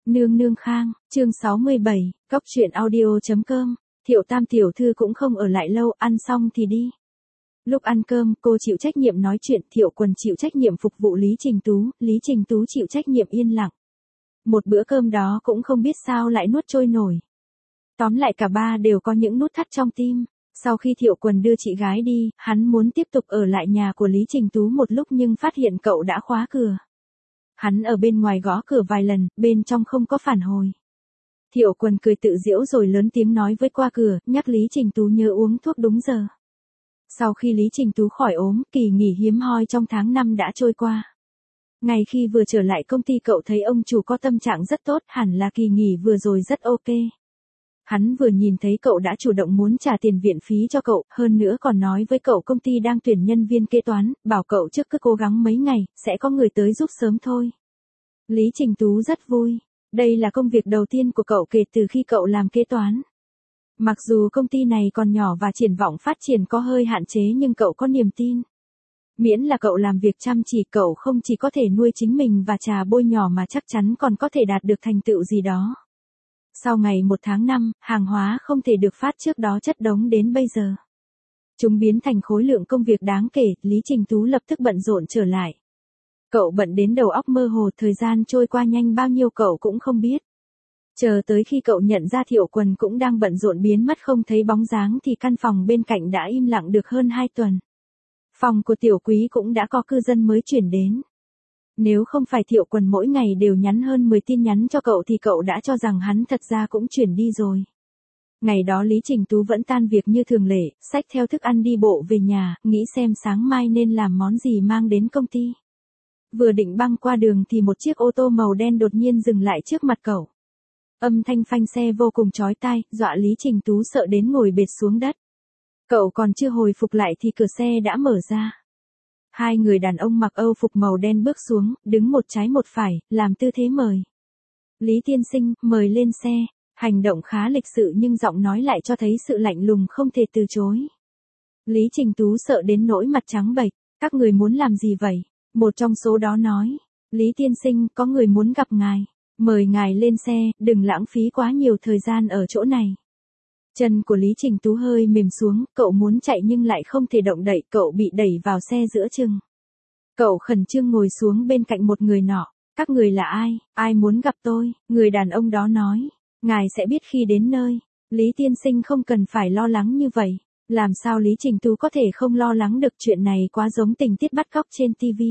Nương nương khang, chương 67, cóc truyện audio.com, Thiệu Tam tiểu thư cũng không ở lại lâu, ăn xong thì đi. Lúc ăn cơm, cô chịu trách nhiệm nói chuyện, Thiệu Quần chịu trách nhiệm phục vụ Lý Trình Tú chịu trách nhiệm yên lặng. Một bữa cơm đó cũng không biết sao lại nuốt trôi nổi. Tóm lại cả ba đều có những nút thắt trong tim. Sau khi Thiệu Quần đưa chị gái đi, hắn muốn tiếp tục ở lại nhà của Lý Trình Tú một lúc nhưng phát hiện cậu đã khóa cửa. Hắn ở bên ngoài gõ cửa vài lần, bên trong không có phản hồi. Thiệu Quần cười tự giễu rồi lớn tiếng nói với qua cửa, nhắc Lý Trình Tú nhớ uống thuốc đúng giờ. Sau khi Lý Trình Tú khỏi ốm, kỳ nghỉ hiếm hoi trong tháng 5 đã trôi qua. Ngày khi vừa trở lại công ty cậu thấy ông chủ có tâm trạng rất tốt, hẳn là kỳ nghỉ vừa rồi rất ok. Hắn vừa nhìn thấy cậu đã chủ động muốn trả tiền viện phí cho cậu, hơn nữa còn nói với cậu công ty đang tuyển nhân viên kế toán, bảo cậu trước cứ cố gắng mấy ngày, sẽ có người tới giúp sớm thôi. Lý Trình Tú rất vui. Đây là công việc đầu tiên của cậu kể từ khi cậu làm kế toán. Mặc dù công ty này còn nhỏ và triển vọng phát triển có hơi hạn chế nhưng cậu có niềm tin. Miễn là cậu làm việc chăm chỉ, cậu không chỉ có thể nuôi chính mình và Trà Bôi nhỏ mà chắc chắn còn có thể đạt được thành tựu gì đó. Sau ngày 1 tháng 5, hàng hóa không thể được phát trước đó chất đống đến bây giờ. Chúng biến thành khối lượng công việc đáng kể, Lý Trình Tú lập tức bận rộn trở lại. Cậu bận đến đầu óc mơ hồ, thời gian trôi qua nhanh bao nhiêu cậu cũng không biết. Chờ tới khi cậu nhận ra Thiệu Quần cũng đang bận rộn biến mất không thấy bóng dáng thì căn phòng bên cạnh đã im lặng được hơn 2 tuần. Phòng của Tiểu Quý cũng đã có cư dân mới chuyển đến. Nếu không phải Thiệu Quần mỗi ngày đều nhắn hơn 10 tin nhắn cho cậu thì cậu đã cho rằng hắn thật ra cũng chuyển đi rồi. Ngày đó Lý Trình Tú vẫn tan việc như thường lệ, xách theo thức ăn đi bộ về nhà, nghĩ xem sáng mai nên làm món gì mang đến công ty. Vừa định băng qua đường thì một chiếc ô tô màu đen đột nhiên dừng lại trước mặt cậu. Âm thanh phanh xe vô cùng chói tai, dọa Lý Trình Tú sợ đến ngồi bệt xuống đất. Cậu còn chưa hồi phục lại thì cửa xe đã mở ra. Hai người đàn ông mặc Âu phục màu đen bước xuống, đứng một trái một phải, làm tư thế mời. Lý tiên sinh, mời lên xe. Hành động khá lịch sự nhưng giọng nói lại cho thấy sự lạnh lùng không thể từ chối. Lý Trình Tú sợ đến nỗi mặt trắng bệch. Các người muốn làm gì vậy? Một trong số đó nói. Lý tiên sinh, có người muốn gặp ngài. Mời ngài lên xe, đừng lãng phí quá nhiều thời gian ở chỗ này. Chân của Lý Trình Tú hơi mềm xuống, cậu muốn chạy nhưng lại không thể động đậy, cậu bị đẩy vào xe giữa chừng. Cậu khẩn trương ngồi xuống bên cạnh một người nọ. Các người là ai? Ai muốn gặp tôi? Người đàn ông đó nói. Ngài sẽ biết khi đến nơi. Lý tiên sinh không cần phải lo lắng như vậy. Làm sao Lý Trình Tú có thể không lo lắng được, chuyện này quá giống tình tiết bắt cóc trên TV.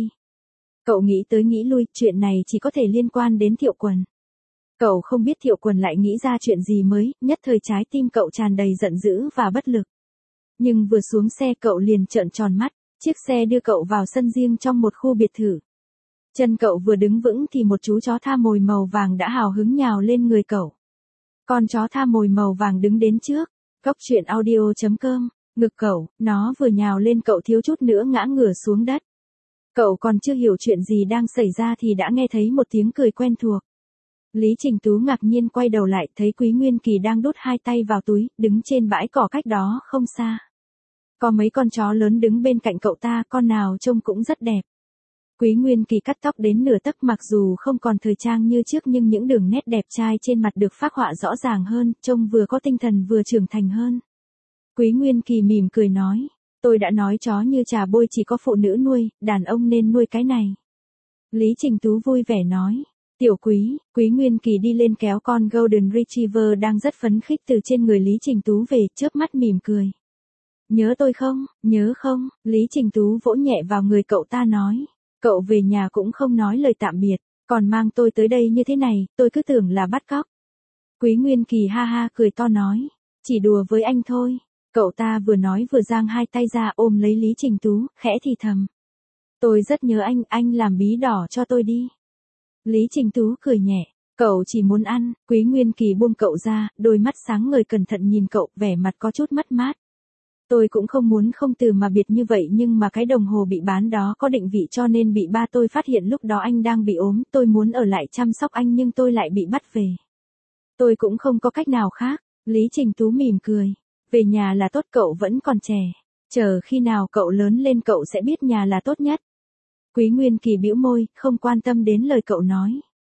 Cậu nghĩ tới nghĩ lui, chuyện này chỉ có thể liên quan đến Thiệu Quần. Cậu không biết Thiệu Quần lại nghĩ ra chuyện gì mới, nhất thời trái tim cậu tràn đầy giận dữ và bất lực. Nhưng vừa xuống xe cậu liền trợn tròn mắt, chiếc xe đưa cậu vào sân riêng trong một khu biệt thự. Chân cậu vừa đứng vững thì một chú chó tha mồi màu vàng đã hào hứng nhào lên người cậu. Con chó tha mồi màu vàng đứng đến trước, cóc truyện audio.com, ngực cậu, nó vừa nhào lên cậu thiếu chút nữa ngã ngửa xuống đất. Cậu còn chưa hiểu chuyện gì đang xảy ra thì đã nghe thấy một tiếng cười quen thuộc. Lý Trình Tú ngạc nhiên quay đầu lại thấy Quý Nguyên Kỳ đang đút hai tay vào túi, đứng trên bãi cỏ cách đó không xa. Có mấy con chó lớn đứng bên cạnh cậu ta, con nào trông cũng rất đẹp. Quý Nguyên Kỳ cắt tóc đến nửa tấc, mặc dù không còn thời trang như trước nhưng những đường nét đẹp trai trên mặt được phác họa rõ ràng hơn, trông vừa có tinh thần vừa trưởng thành hơn. Quý Nguyên Kỳ mỉm cười nói, tôi đã nói chó như Trà Bôi chỉ có phụ nữ nuôi, đàn ông nên nuôi cái này. Lý Trình Tú vui vẻ nói, tiểu Quý. Quý Nguyên Kỳ đi lên kéo con Golden Retriever đang rất phấn khích từ trên người Lý Trình Tú về, chớp mắt mỉm cười. Nhớ tôi không? Nhớ không? Lý Trình Tú vỗ nhẹ vào người cậu ta nói. Cậu về nhà cũng không nói lời tạm biệt, còn mang tôi tới đây như thế này, tôi cứ tưởng là bắt cóc. Quý Nguyên Kỳ ha ha cười to nói, chỉ đùa với anh thôi. Cậu ta vừa nói vừa giang hai tay ra ôm lấy Lý Trình Tú, khẽ thì thầm. Tôi rất nhớ anh làm bí đỏ cho tôi đi. Lý Trình Tú cười nhẹ, cậu chỉ muốn ăn. Quý Nguyên Kỳ buông cậu ra, đôi mắt sáng ngời cẩn thận nhìn cậu, vẻ mặt có chút mất mát. Tôi cũng không muốn không từ mà biệt như vậy nhưng mà cái đồng hồ bị bán đó có định vị cho nên bị ba tôi phát hiện lúc đó anh đang bị ốm, tôi muốn ở lại chăm sóc anh nhưng tôi lại bị bắt về. Tôi cũng không có cách nào khác. Lý Trình Tú mỉm cười, về nhà là tốt, cậu vẫn còn trẻ. Chờ khi nào cậu lớn lên cậu sẽ biết nhà là tốt nhất. Quý Nguyên Kỳ bĩu môi, không quan tâm đến lời cậu nói.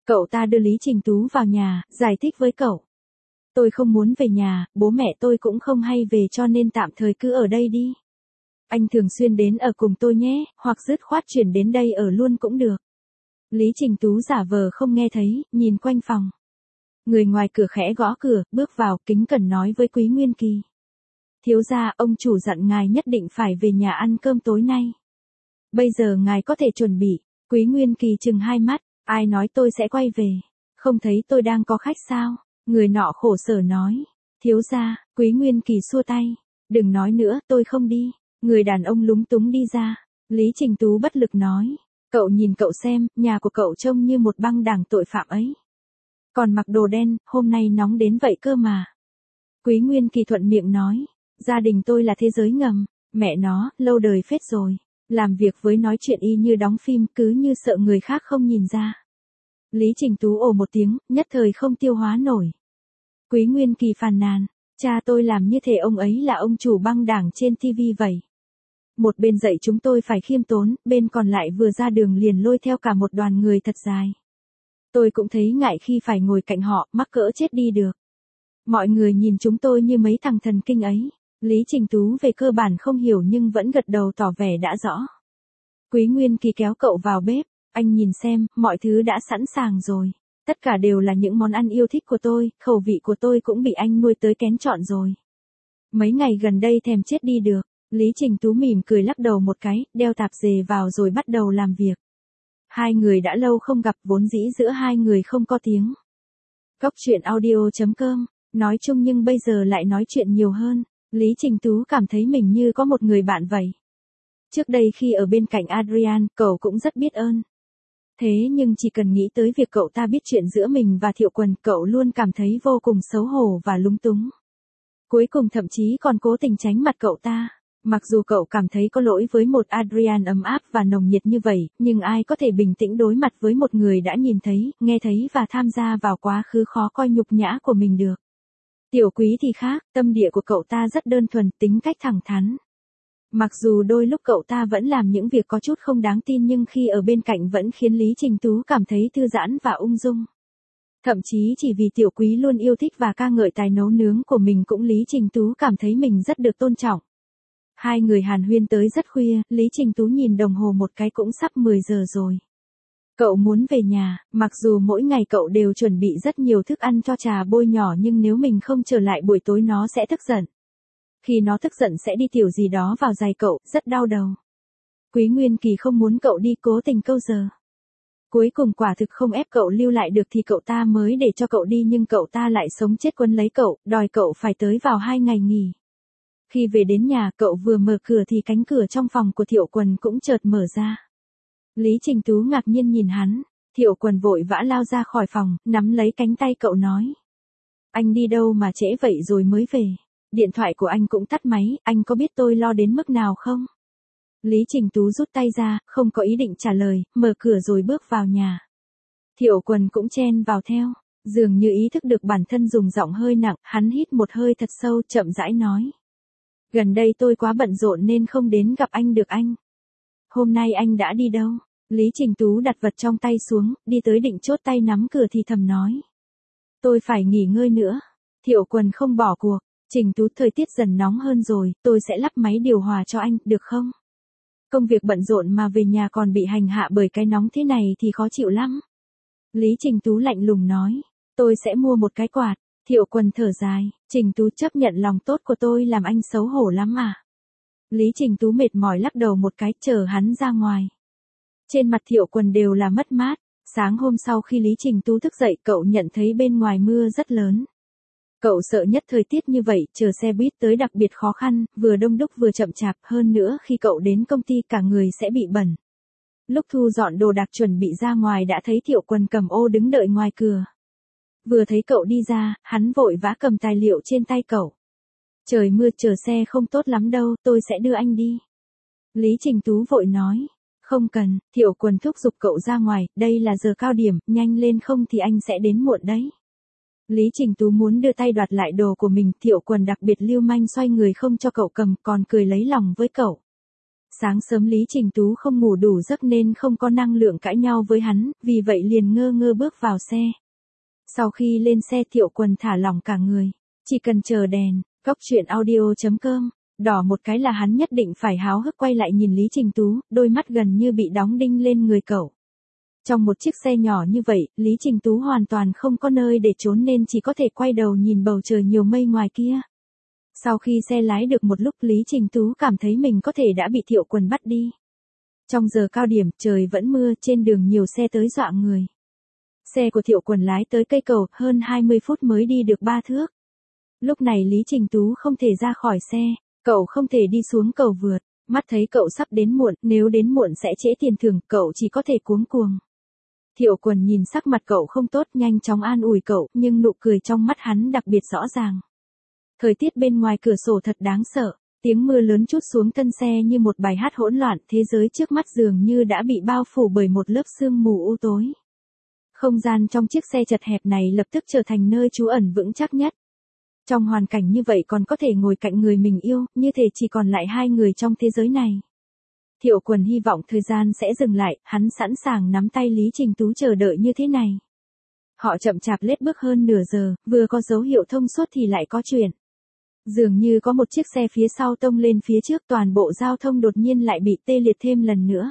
Cậu ta đưa Lý Trình Tú vào nhà, giải thích với cậu. Tôi không muốn về nhà, bố mẹ tôi cũng không hay về cho nên tạm thời cứ ở đây đi. Anh thường xuyên đến ở cùng tôi nhé, hoặc dứt khoát chuyển đến đây ở luôn cũng được. Lý Trình Tú giả vờ không nghe thấy, nhìn quanh phòng. Người ngoài cửa khẽ gõ cửa, bước vào, kính cẩn nói với Quý Nguyên Kỳ. Thiếu gia, ông chủ dặn ngài nhất định phải về nhà ăn cơm tối nay. Bây giờ ngài có thể chuẩn bị. Quý Nguyên Kỳ trừng hai mắt, ai nói tôi sẽ quay về? Không thấy tôi đang có khách sao? Người nọ khổ sở nói. Thiếu gia, Quý Nguyên Kỳ xua tay. Đừng nói nữa, tôi không đi. Người đàn ông lúng túng đi ra. Lý Trình Tú bất lực nói. Cậu nhìn cậu xem, nhà của cậu trông như một băng đảng tội phạm ấy. Còn mặc đồ đen, hôm nay nóng đến vậy cơ mà. Quý Nguyên Kỳ thuận miệng nói. Gia đình tôi là thế giới ngầm. Mẹ nó, lâu đời phết rồi. Làm việc với nói chuyện y như đóng phim, cứ như sợ người khác không nhìn ra. Lý Trình Tú ồ một tiếng, nhất thời không tiêu hóa nổi. Quý Nguyên Kỳ phàn nàn. Cha tôi làm như thể ông ấy là ông chủ băng đảng trên TV vậy. Một bên dạy chúng tôi phải khiêm tốn, bên còn lại vừa ra đường liền lôi theo cả một đoàn người thật dài. Tôi cũng thấy ngại khi phải ngồi cạnh họ, mắc cỡ chết đi được. Mọi người nhìn chúng tôi như mấy thằng thần kinh ấy. Lý Trình Tú về cơ bản không hiểu nhưng vẫn gật đầu tỏ vẻ đã rõ. Quý Nguyên Kỳ kéo cậu vào bếp, anh nhìn xem, mọi thứ đã sẵn sàng rồi. Tất cả đều là những món ăn yêu thích của tôi, khẩu vị của tôi cũng bị anh nuôi tới kén chọn rồi. Mấy ngày gần đây thèm chết đi được. Lý Trình Tú mỉm cười lắc đầu một cái, đeo tạp dề vào rồi bắt đầu làm việc. Hai người đã lâu không gặp, vốn dĩ giữa hai người không có tiếng. Cóc truyện audio.com, nói chung nhưng bây giờ lại nói chuyện nhiều hơn. Lý Trình Tú cảm thấy mình như có một người bạn vậy. Trước đây khi ở bên cạnh Adrian, cậu cũng rất biết ơn. Thế nhưng chỉ cần nghĩ tới việc cậu ta biết chuyện giữa mình và Thiệu Quần, cậu luôn cảm thấy vô cùng xấu hổ và lúng túng. Cuối cùng thậm chí còn cố tình tránh mặt cậu ta. Mặc dù cậu cảm thấy có lỗi với một Adrian ấm áp và nồng nhiệt như vậy, nhưng ai có thể bình tĩnh đối mặt với một người đã nhìn thấy, nghe thấy và tham gia vào quá khứ khó coi nhục nhã của mình được. Tiểu Quý thì khác, tâm địa của cậu ta rất đơn thuần, tính cách thẳng thắn. Mặc dù đôi lúc cậu ta vẫn làm những việc có chút không đáng tin nhưng khi ở bên cạnh vẫn khiến Lý Trình Tú cảm thấy thư giãn và ung dung. Thậm chí chỉ vì Tiểu Quý luôn yêu thích và ca ngợi tài nấu nướng của mình cũng Lý Trình Tú cảm thấy mình rất được tôn trọng. Hai người hàn huyên tới rất khuya, Lý Trình Tú nhìn đồng hồ một cái cũng sắp 10 giờ rồi. Cậu muốn về nhà, mặc dù mỗi ngày cậu đều chuẩn bị rất nhiều thức ăn cho trà bôi nhỏ nhưng nếu mình không trở lại buổi tối nó sẽ tức giận. Khi nó tức giận sẽ đi tiểu gì đó vào giày cậu, rất đau đầu. Quý Nguyên Kỳ không muốn cậu đi cố tình câu giờ. Cuối cùng quả thực không ép cậu lưu lại được thì cậu ta mới để cho cậu đi nhưng cậu ta lại sống chết quấn lấy cậu, đòi cậu phải tới vào 2 ngày nghỉ. Khi về đến nhà cậu vừa mở cửa thì cánh cửa trong phòng của Thiệu Quần cũng chợt mở ra. Lý Trình Tú ngạc nhiên nhìn hắn, Thiệu Quần vội vã lao ra khỏi phòng, nắm lấy cánh tay cậu nói. Anh đi đâu mà trễ vậy rồi mới về? Điện thoại của anh cũng tắt máy, anh có biết tôi lo đến mức nào không? Lý Trình Tú rút tay ra, không có ý định trả lời, mở cửa rồi bước vào nhà. Thiệu Quần cũng chen vào theo, dường như ý thức được bản thân dùng giọng hơi nặng, hắn hít một hơi thật sâu, chậm rãi nói. Gần đây tôi quá bận rộn nên không đến gặp anh được anh. Hôm nay anh đã đi đâu? Lý Trình Tú đặt vật trong tay xuống, đi tới định chốt tay nắm cửa thì thầm nói. Tôi phải nghỉ ngơi nữa. Thiệu Quần không bỏ cuộc. Trình Tú, thời tiết dần nóng hơn rồi, tôi sẽ lắp máy điều hòa cho anh, được không? Công việc bận rộn mà về nhà còn bị hành hạ bởi cái nóng thế này thì khó chịu lắm. Lý Trình Tú lạnh lùng nói. Tôi sẽ mua một cái quạt. Thiệu Quần thở dài. Trình Tú, chấp nhận lòng tốt của tôi làm anh xấu hổ lắm à? Lý Trình Tú mệt mỏi lắc đầu một cái, chờ hắn ra ngoài. Trên mặt Thiệu Quần đều là mất mát. Sáng hôm sau khi Lý Trình Tú thức dậy cậu nhận thấy bên ngoài mưa rất lớn. Cậu sợ nhất thời tiết như vậy, chờ xe buýt tới đặc biệt khó khăn, vừa đông đúc vừa chậm chạp, hơn nữa khi cậu đến công ty cả người sẽ bị bẩn. Lúc thu dọn đồ đạc chuẩn bị ra ngoài đã thấy Thiệu Quần cầm ô đứng đợi ngoài cửa. Vừa thấy cậu đi ra, hắn vội vã cầm tài liệu trên tay cậu. Trời mưa chờ xe không tốt lắm đâu, tôi sẽ đưa anh đi. Lý Trình Tú vội nói. Không cần, Thiệu Quần thúc giục cậu ra ngoài, đây là giờ cao điểm, nhanh lên không thì anh sẽ đến muộn đấy. Lý Trình Tú muốn đưa tay đoạt lại đồ của mình, Thiệu Quần đặc biệt lưu manh xoay người không cho cậu cầm, còn cười lấy lòng với cậu. Sáng sớm Lý Trình Tú không ngủ đủ giấc nên không có năng lượng cãi nhau với hắn, vì vậy liền ngơ ngơ bước vào xe. Sau khi lên xe Thiệu Quần thả lỏng cả người. Chỉ cần chờ đèn, góc chuyện audio.com, đỏ một cái là hắn nhất định phải háo hức quay lại nhìn Lý Trình Tú, đôi mắt gần như bị đóng đinh lên người cậu. Trong một chiếc xe nhỏ như vậy, Lý Trình Tú hoàn toàn không có nơi để trốn nên chỉ có thể quay đầu nhìn bầu trời nhiều mây ngoài kia. Sau khi xe lái được một lúc Lý Trình Tú cảm thấy mình có thể đã bị Thiệu Quần bắt đi. Trong giờ cao điểm, trời vẫn mưa, trên đường nhiều xe tới dọa người. Xe của Thiệu Quần lái tới cây cầu, hơn 20 phút mới đi được 3 thước. Lúc này Lý Trình Tú không thể ra khỏi xe, cậu không thể đi xuống cầu vượt, mắt thấy cậu sắp đến muộn, nếu đến muộn sẽ trễ tiền thưởng, cậu chỉ có thể cuống cuồng. Thiệu Quần nhìn sắc mặt cậu không tốt, nhanh chóng an ủi cậu, nhưng nụ cười trong mắt hắn đặc biệt rõ ràng. Thời tiết bên ngoài cửa sổ thật đáng sợ, tiếng mưa lớn trút xuống thân xe như một bài hát hỗn loạn, thế giới trước mắt dường như đã bị bao phủ bởi một lớp sương mù u tối. Không gian trong chiếc xe chật hẹp này lập tức trở thành nơi trú ẩn vững chắc nhất. Trong hoàn cảnh như vậy còn có thể ngồi cạnh người mình yêu, như thể chỉ còn lại hai người trong thế giới này. Thiệu Quần hy vọng thời gian sẽ dừng lại, hắn sẵn sàng nắm tay Lý Trình Tú chờ đợi như thế này. Họ chậm chạp lết bước hơn nửa giờ, vừa có dấu hiệu thông suốt thì lại có chuyện. Dường như có một chiếc xe phía sau tông lên phía trước, toàn bộ giao thông đột nhiên lại bị tê liệt thêm lần nữa.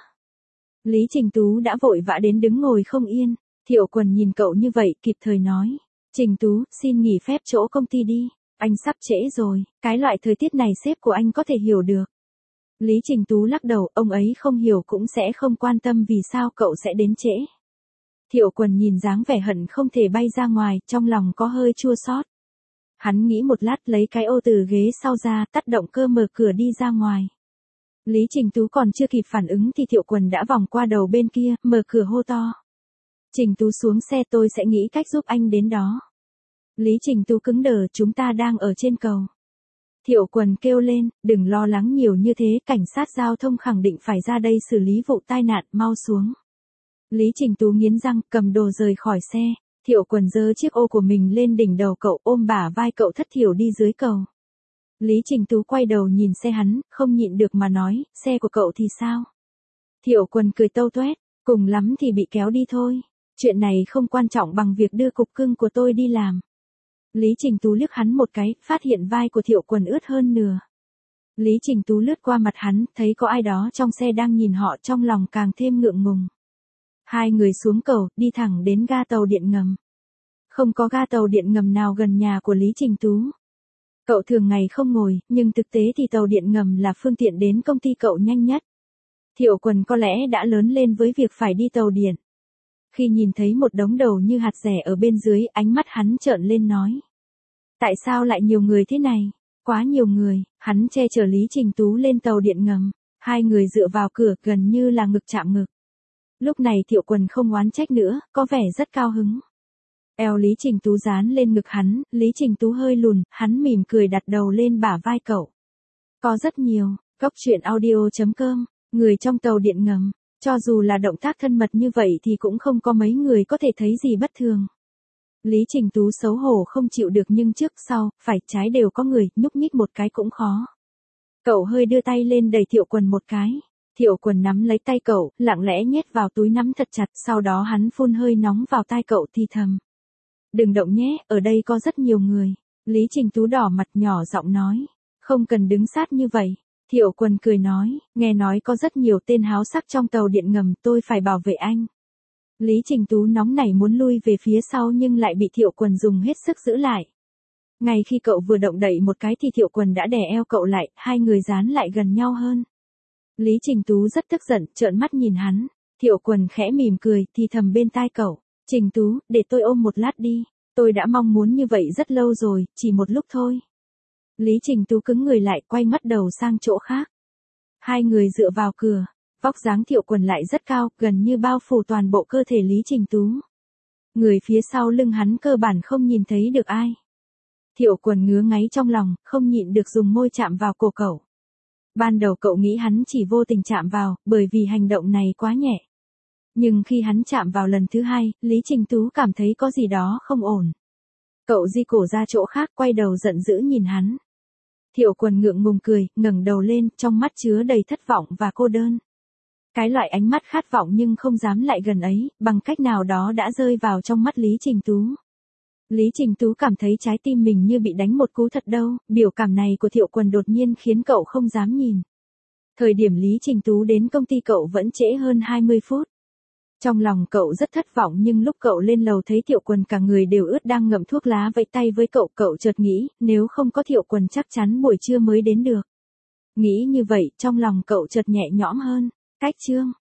Lý Trình Tú đã vội vã đến đứng ngồi không yên, Thiệu Quần nhìn cậu như vậy, kịp thời nói. Trình Tú, xin nghỉ phép chỗ công ty đi, anh sắp trễ rồi, cái loại thời tiết này sếp của anh có thể hiểu được. Lý Trình Tú lắc đầu, ông ấy không hiểu cũng sẽ không quan tâm vì sao cậu sẽ đến trễ. Thiệu Quần nhìn dáng vẻ hận không thể bay ra ngoài, trong lòng có hơi chua xót. Hắn nghĩ một lát lấy cái ô từ ghế sau ra, tắt động cơ mở cửa đi ra ngoài. Lý Trình Tú còn chưa kịp phản ứng thì Thiệu Quần đã vòng qua đầu bên kia, mở cửa hô to. Trình Tú xuống xe, tôi sẽ nghĩ cách giúp anh đến đó. Lý Trình Tú cứng đờ, chúng ta đang ở trên cầu. Thiệu Quần kêu lên, đừng lo lắng nhiều như thế, cảnh sát giao thông khẳng định phải ra đây xử lý vụ tai nạn, mau xuống. Lý Trình Tú nghiến răng, cầm đồ rời khỏi xe. Thiệu Quần giơ chiếc ô của mình lên đỉnh đầu cậu, ôm bả vai cậu thất thiểu đi dưới cầu. Lý Trình Tú quay đầu nhìn xe hắn, không nhịn được mà nói, xe của cậu thì sao? Thiệu Quần cười tâu toét, cùng lắm thì bị kéo đi thôi. Chuyện này không quan trọng bằng việc đưa cục cưng của tôi đi làm. Lý Trình Tú liếc hắn một cái, phát hiện vai của Thiệu Quần ướt hơn nửa. Lý Trình Tú lướt qua mặt hắn, thấy có ai đó trong xe đang nhìn họ, trong lòng càng thêm ngượng ngùng. Hai người xuống cầu, đi thẳng đến ga tàu điện ngầm. Không có ga tàu điện ngầm nào gần nhà của Lý Trình Tú. Cậu thường ngày không ngồi, nhưng thực tế thì tàu điện ngầm là phương tiện đến công ty cậu nhanh nhất. Thiệu Quần có lẽ đã lớn lên với việc phải đi tàu điện. Khi nhìn thấy một đống đầu như hạt dẻ ở bên dưới, ánh mắt hắn trợn lên nói. Tại sao lại nhiều người thế này? Quá nhiều người, hắn che chở Lý Trình Tú lên tàu điện ngầm. Hai người dựa vào cửa, gần như là ngực chạm ngực. Lúc này Thiệu Quần không oán trách nữa, có vẻ rất cao hứng. Eo Lý Trình Tú dán lên ngực hắn, Lý Trình Tú hơi lùn, hắn mỉm cười đặt đầu lên bả vai cậu. Có rất nhiều, góc chuyện audio.com, người trong tàu điện ngầm. Cho dù là động tác thân mật như vậy thì cũng không có mấy người có thể thấy gì bất thường. Lý Trình Tú xấu hổ không chịu được nhưng trước sau, phải trái đều có người, nhúc nhích một cái cũng khó. Cậu hơi đưa tay lên đẩy Thiệu Quần một cái. Thiệu Quần nắm lấy tay cậu, lặng lẽ nhét vào túi nắm thật chặt, sau đó hắn phun hơi nóng vào tai cậu thì thầm. Đừng động nhé, ở đây có rất nhiều người. Lý Trình Tú đỏ mặt nhỏ giọng nói. Không cần đứng sát như vậy. Thiệu Quần cười nói, nghe nói có rất nhiều tên háo sắc trong tàu điện ngầm, tôi phải bảo vệ anh. Lý Trình Tú nóng nảy muốn lui về phía sau nhưng lại bị Thiệu Quần dùng hết sức giữ lại. Ngay khi cậu vừa động đậy một cái thì Thiệu Quần đã đè eo cậu lại, hai người dán lại gần nhau hơn. Lý Trình Tú rất tức giận, trợn mắt nhìn hắn. Thiệu Quần khẽ mỉm cười, thì thầm bên tai cậu. Trình Tú, để tôi ôm một lát đi. Tôi đã mong muốn như vậy rất lâu rồi, chỉ một lúc thôi. Lý Trình Tú cứng người lại, quay mắt đầu sang chỗ khác. Hai người dựa vào cửa. Vóc dáng Thiệu Quần lại rất cao, gần như bao phủ toàn bộ cơ thể Lý Trình Tú. Người phía sau lưng hắn cơ bản không nhìn thấy được ai. Thiệu Quần ngứa ngáy trong lòng, không nhịn được dùng môi chạm vào cổ cậu. Ban đầu cậu nghĩ hắn chỉ vô tình chạm vào, bởi vì hành động này quá nhẹ. Nhưng khi hắn chạm vào lần thứ hai, Lý Trình Tú cảm thấy có gì đó không ổn. Cậu di cổ ra chỗ khác, quay đầu giận dữ nhìn hắn. Thiệu Quần ngượng ngùng cười, ngẩng đầu lên, trong mắt chứa đầy thất vọng và cô đơn. Cái loại ánh mắt khát vọng nhưng không dám lại gần ấy, bằng cách nào đó đã rơi vào trong mắt Lý Trình Tú. Lý Trình Tú cảm thấy trái tim mình như bị đánh một cú thật đau, biểu cảm này của Thiệu Quần đột nhiên khiến cậu không dám nhìn. Thời điểm Lý Trình Tú đến công ty cậu vẫn trễ hơn 20 phút. Trong lòng cậu rất thất vọng nhưng lúc cậu lên lầu thấy Thiệu Quần cả người đều ướt đang ngậm thuốc lá vẫy tay với cậu, cậu chợt nghĩ, nếu không có Thiệu Quần chắc chắn buổi trưa mới đến được. Nghĩ như vậy, trong lòng cậu chợt nhẹ nhõm hơn. Cách chương